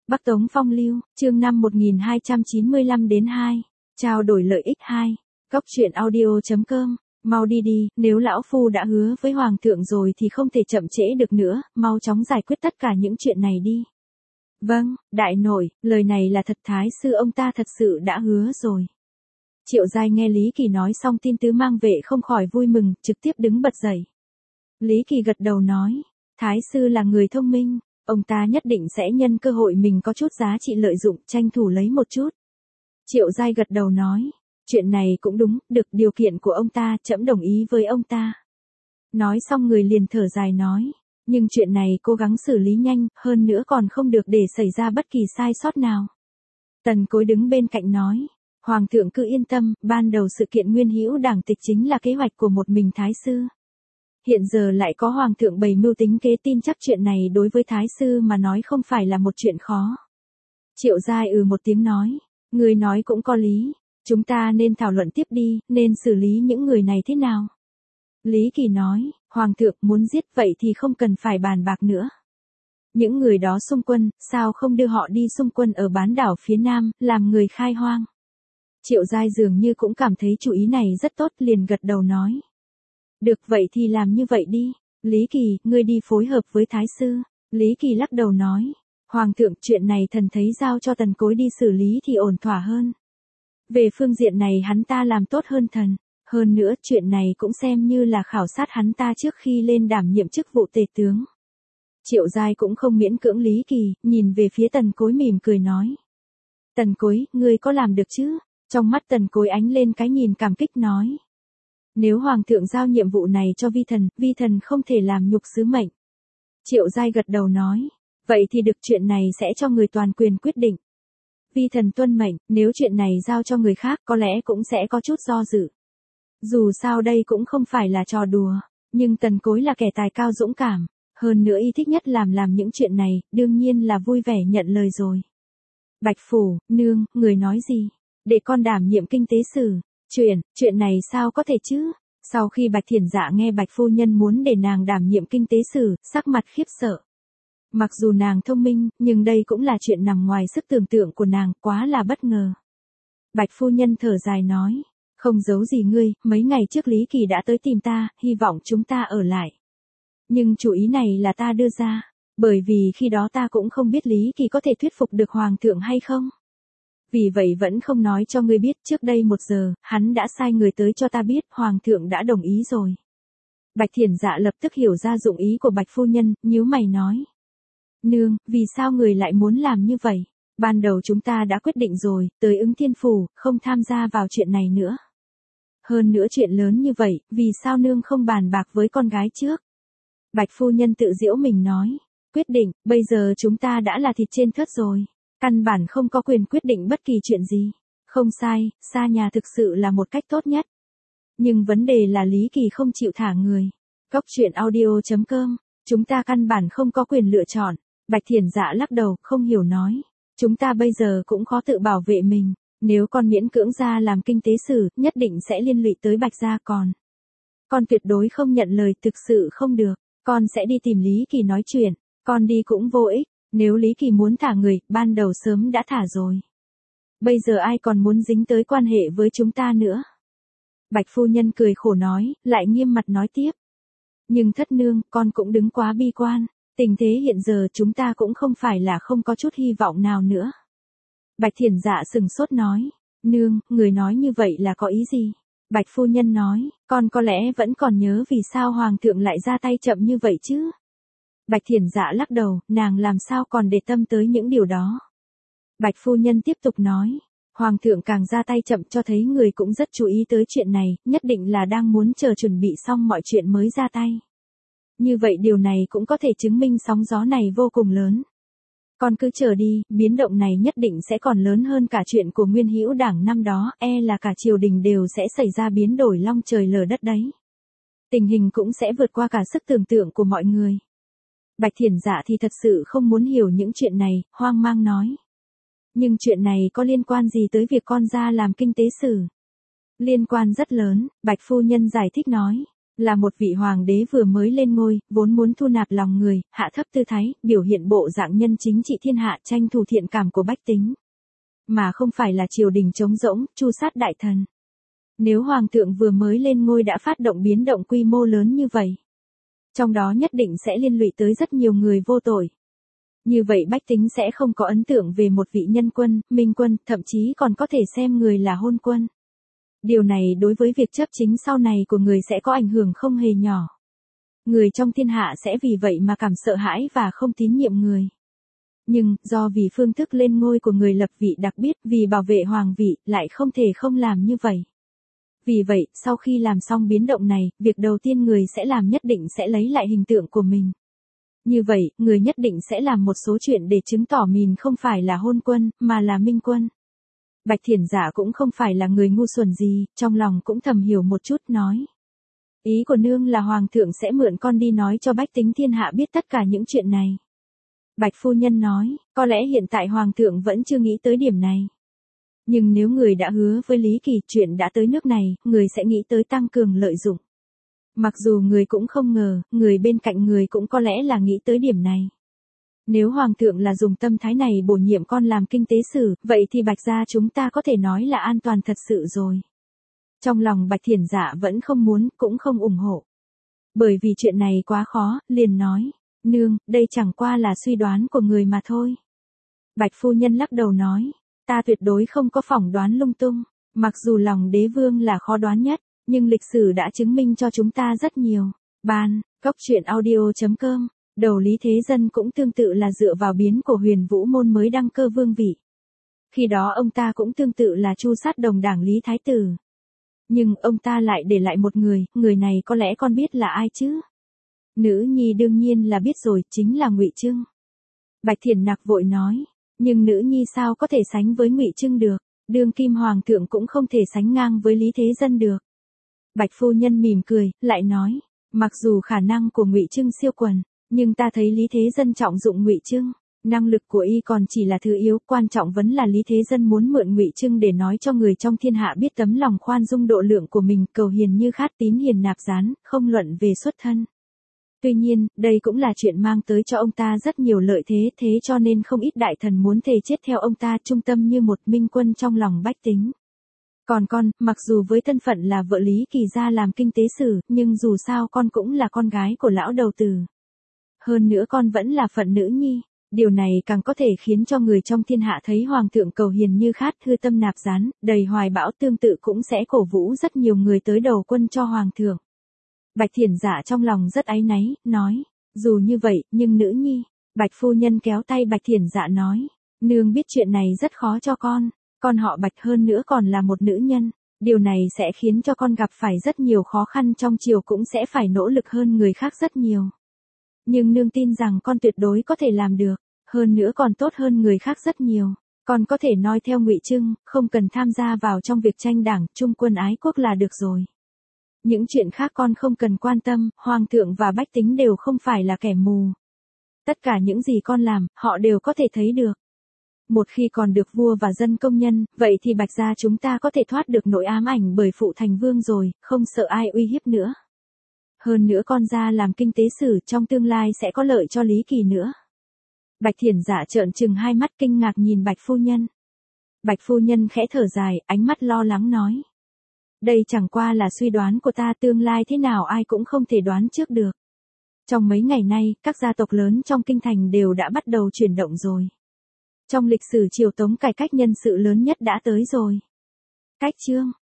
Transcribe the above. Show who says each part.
Speaker 1: Bắc Tống Phong Lưu, chương 5 1295 đến 2. Trao đổi lợi ích 2. Góc truyện audio.com. Mau đi đi, nếu lão phu đã hứa với hoàng thượng rồi thì không thể chậm trễ được nữa, mau chóng giải quyết tất cả những chuyện này đi. Vâng, đại nội, lời này là thật, thái sư ông ta thật sự đã hứa rồi. Triệu Giai nghe Lý Kỳ nói xong tin tứ mang vệ không khỏi vui mừng, trực tiếp đứng bật dậy. Lý Kỳ gật đầu nói, thái sư là người thông minh, ông ta nhất định sẽ nhân cơ hội mình có chút giá trị lợi dụng, tranh thủ lấy một chút. Triệu Giai gật đầu nói, chuyện này cũng đúng, được điều kiện của ông ta, trẫm đồng ý với ông ta. Nói xong người liền thở dài nói, nhưng chuyện này cố gắng xử lý nhanh, hơn nữa còn không được để xảy ra bất kỳ sai sót nào. Tần Cối đứng bên cạnh nói, hoàng thượng cứ yên tâm, ban đầu sự kiện Nguyên Hữu Đảng tịch chính là kế hoạch của một mình thái sư. Hiện giờ lại có hoàng thượng bày mưu tính kế, tin chắc chuyện này đối với thái sư mà nói không phải là một chuyện khó. Triệu Giai một tiếng nói, người nói cũng có lý, chúng ta nên thảo luận tiếp đi, nên xử lý những người này thế nào. Lý Kỳ nói, hoàng thượng muốn giết vậy thì không cần phải bàn bạc nữa. Những người đó xung quân, sao không đưa họ đi xung quân ở bán đảo phía nam, làm người khai hoang. Triệu Giai dường như cũng cảm thấy chủ ý này rất tốt, liền gật đầu nói. Được, vậy thì làm như vậy đi. Lý Kỳ, ngươi đi phối hợp với thái sư. Lý Kỳ lắc đầu nói, hoàng thượng, chuyện này thần thấy giao cho Tần Cối đi xử lý thì ổn thỏa hơn. Về phương diện này hắn ta làm tốt hơn thần. Hơn nữa, chuyện này cũng xem như là khảo sát hắn ta trước khi lên đảm nhiệm chức vụ tể tướng. Triệu Giai cũng không miễn cưỡng Lý Kỳ, nhìn về phía Tần Cối mỉm cười nói. Tần Cối, ngươi có làm được chứ? Trong mắt Tần Cối ánh lên cái nhìn cảm kích nói. Nếu hoàng thượng giao nhiệm vụ này cho vi thần không thể làm nhục sứ mệnh. Triệu Giai gật đầu nói, vậy thì được, chuyện này sẽ cho người toàn quyền quyết định. Vi thần tuân mệnh, nếu chuyện này giao cho người khác có lẽ cũng sẽ có chút do dự. Dù sao đây cũng không phải là trò đùa, nhưng Tần Cối là kẻ tài cao dũng cảm, hơn nữa y thích nhất làm những chuyện này, đương nhiên là vui vẻ nhận lời rồi. Bạch Phủ, nương, người nói gì? Để con đảm nhiệm kinh tế sử. Chuyện này sao có thể chứ? Sau khi Bạch Thiển Dạ nghe Bạch phu nhân muốn để nàng đảm nhiệm kinh tế sử, sắc mặt khiếp sợ. Mặc dù nàng thông minh, nhưng đây cũng là chuyện nằm ngoài sức tưởng tượng của nàng, quá là bất ngờ. Bạch phu nhân thở dài nói, không giấu gì ngươi, mấy ngày trước Lý Kỳ đã tới tìm ta, hy vọng chúng ta ở lại. Nhưng chủ ý này là ta đưa ra, bởi vì khi đó ta cũng không biết Lý Kỳ có thể thuyết phục được hoàng thượng hay không. Vì vậy vẫn không nói cho ngươi biết, trước đây 1 giờ, hắn đã sai người tới cho ta biết, hoàng thượng đã đồng ý rồi. Bạch Thiển Dạ lập tức hiểu ra dụng ý của Bạch phu nhân, nhíu mày nói. Nương, vì sao người lại muốn làm như vậy? Ban đầu chúng ta đã quyết định rồi, tới Ứng Thiên Phủ, không tham gia vào chuyện này nữa. Hơn nữa chuyện lớn như vậy, vì sao nương không bàn bạc với con gái trước? Bạch phu nhân tự giễu mình nói, quyết định, bây giờ chúng ta đã là thịt trên thớt rồi. Căn bản không có quyền quyết định bất kỳ chuyện gì. Không sai, xa nhà thực sự là một cách tốt nhất. Nhưng vấn đề là Lý Kỳ không chịu thả người. Góc truyện audio.com, chúng ta căn bản không có quyền lựa chọn. Bạch Thiển Dạ lắc đầu, không hiểu nói. Chúng ta bây giờ cũng khó tự bảo vệ mình. Nếu con miễn cưỡng ra làm kinh tế sử, nhất định sẽ liên lụy tới Bạch gia con. Con tuyệt đối không nhận lời, thực sự không được. Con sẽ đi tìm Lý Kỳ nói chuyện. Con đi cũng vô ích. Nếu Lý Kỳ muốn thả người, ban đầu sớm đã thả rồi. Bây giờ ai còn muốn dính tới quan hệ với chúng ta nữa? Bạch phu nhân cười khổ nói, lại nghiêm mặt nói tiếp. Nhưng thất nương, con cũng đừng quá bi quan. Tình thế hiện giờ chúng ta cũng không phải là không có chút hy vọng nào nữa. Bạch Thiển Dạ sừng sốt nói. Nương, người nói như vậy là có ý gì? Bạch phu nhân nói, con có lẽ vẫn còn nhớ vì sao hoàng thượng lại ra tay chậm như vậy chứ? Bạch Thiển Dạ lắc đầu, nàng làm sao còn để tâm tới những điều đó. Bạch phu nhân tiếp tục nói, hoàng thượng càng ra tay chậm cho thấy người cũng rất chú ý tới chuyện này, nhất định là đang muốn chờ chuẩn bị xong mọi chuyện mới ra tay. Như vậy điều này cũng có thể chứng minh sóng gió này vô cùng lớn. Con cứ chờ đi, biến động này nhất định sẽ còn lớn hơn cả chuyện của Nguyên Hữu Đảng năm đó, là cả triều đình đều sẽ xảy ra biến đổi long trời lở đất đấy. Tình hình cũng sẽ vượt qua cả sức tưởng tượng của mọi người. Bạch Thiển Dạ thì thật sự không muốn hiểu những chuyện này, hoang mang nói. Nhưng chuyện này có liên quan gì tới việc con ra làm kinh tế sử? Liên quan rất lớn, Bạch phu nhân giải thích nói. Là một vị hoàng đế vừa mới lên ngôi, vốn muốn thu nạp lòng người, hạ thấp tư thái, biểu hiện bộ dạng nhân chính trị thiên hạ, tranh thủ thiện cảm của bách tính. Mà không phải là triều đình trống rỗng, tru sát đại thần. Nếu hoàng thượng vừa mới lên ngôi đã phát động biến động quy mô lớn như vậy, trong đó nhất định sẽ liên lụy tới rất nhiều người vô tội. Như vậy bách tính sẽ không có ấn tượng về một vị nhân quân, minh quân, thậm chí còn có thể xem người là hôn quân. Điều này đối với việc chấp chính sau này của người sẽ có ảnh hưởng không hề nhỏ. Người trong thiên hạ sẽ vì vậy mà cảm sợ hãi và không tín nhiệm người. Nhưng, do vì phương thức lên ngôi của người lập vị đặc biệt, vì bảo vệ hoàng vị, lại không thể không làm như vậy. Vì vậy, sau khi làm xong biến động này, việc đầu tiên người sẽ làm nhất định sẽ lấy lại hình tượng của mình. Như vậy, người nhất định sẽ làm một số chuyện để chứng tỏ mình không phải là hôn quân, mà là minh quân. Bạch Thiển Dạ cũng không phải là người ngu xuẩn gì, trong lòng cũng thầm hiểu một chút nói. Ý của nương là hoàng thượng sẽ mượn con đi nói cho bách tính thiên hạ biết tất cả những chuyện này. Bạch phu nhân nói, có lẽ hiện tại hoàng thượng vẫn chưa nghĩ tới điểm này. Nhưng nếu người đã hứa với Lý Kỳ chuyện đã tới nước này, người sẽ nghĩ tới tăng cường lợi dụng. Mặc dù người cũng không ngờ, người bên cạnh người cũng có lẽ là nghĩ tới điểm này. Nếu hoàng thượng là dùng tâm thái này bổ nhiệm con làm kinh tế sử, vậy thì Bạch gia chúng ta có thể nói là an toàn thật sự rồi. Trong lòng Bạch Thiển Dạ vẫn không muốn, cũng không ủng hộ. Bởi vì chuyện này quá khó, liền nói, nương, đây chẳng qua là suy đoán của người mà thôi. Bạch phu nhân lắc đầu nói, ta tuyệt đối không có phỏng đoán lung tung, mặc dù lòng đế vương là khó đoán nhất, nhưng lịch sử đã chứng minh cho chúng ta rất nhiều. Ban, Cốc Truyện Audio.com, đầu Lý Thế Dân cũng tương tự là dựa vào biến của Huyền Vũ Môn mới đăng cơ vương vị. Khi đó ông ta cũng tương tự là tru sát đồng đảng Lý Thái Tử. Nhưng ông ta lại để lại một người này có lẽ con biết là ai chứ? Nữ nhi đương nhiên là biết rồi, chính là Ngụy Trưng. Bạch Thiển Nặc vội nói, nhưng nữ nhi sao có thể sánh với Ngụy Trưng được, đương kim hoàng thượng cũng không thể sánh ngang với Lý Thế Dân được. Bạch phu nhân mỉm cười, lại nói, mặc dù khả năng của Ngụy Trưng siêu quần, nhưng ta thấy Lý Thế Dân trọng dụng Ngụy Trưng, năng lực của y còn chỉ là thứ yếu, quan trọng vẫn là Lý Thế Dân muốn mượn Ngụy Trưng để nói cho người trong thiên hạ biết tấm lòng khoan dung độ lượng của mình, cầu hiền như khát tín hiền nạp gián, không luận về xuất thân. Tuy nhiên, đây cũng là chuyện mang tới cho ông ta rất nhiều lợi thế, thế cho nên không ít đại thần muốn thề chết theo ông ta, trung tâm như một minh quân trong lòng bách tính. Còn con, mặc dù với thân phận là vợ Lý Kỳ gia làm kinh tế sử, nhưng dù sao con cũng là con gái của lão đầu tử. Hơn nữa con vẫn là phận nữ nhi, điều này càng có thể khiến cho người trong thiên hạ thấy hoàng thượng cầu hiền như khát, thư tâm nạp gián, đầy hoài bão, tương tự cũng sẽ cổ vũ rất nhiều người tới đầu quân cho hoàng thượng. Bạch Thiển Dạ trong lòng rất áy náy, nói, dù như vậy, nhưng nữ nhi. Bạch phu nhân kéo tay Bạch Thiển Dạ nói, nương biết chuyện này rất khó cho con họ Bạch hơn nữa còn là một nữ nhân, điều này sẽ khiến cho con gặp phải rất nhiều khó khăn trong triều, cũng sẽ phải nỗ lực hơn người khác rất nhiều. Nhưng nương tin rằng con tuyệt đối có thể làm được, hơn nữa còn tốt hơn người khác rất nhiều. Con có thể noi theo Ngụy Trưng, không cần tham gia vào trong việc tranh đảng, trung quân ái quốc là được rồi. Những chuyện khác con không cần quan tâm, hoàng thượng và bách tính đều không phải là kẻ mù. Tất cả những gì con làm, họ đều có thể thấy được. Một khi còn được vua và dân công nhân, vậy thì Bạch gia chúng ta có thể thoát được nỗi ám ảnh bởi phụ thành vương rồi, không sợ ai uy hiếp nữa. Hơn nữa con ra làm kinh tế sử, trong tương lai sẽ có lợi cho Lý Kỳ nữa. Bạch Thiển Dạ trợn trừng hai mắt kinh ngạc nhìn Bạch phu nhân. Bạch phu nhân khẽ thở dài, ánh mắt lo lắng nói. Đây chẳng qua là suy đoán của ta, tương lai thế nào ai cũng không thể đoán trước được. Trong mấy ngày nay, các gia tộc lớn trong kinh thành đều đã bắt đầu chuyển động rồi. Trong lịch sử triều Tống cải cách nhân sự lớn nhất đã tới rồi. Cách chương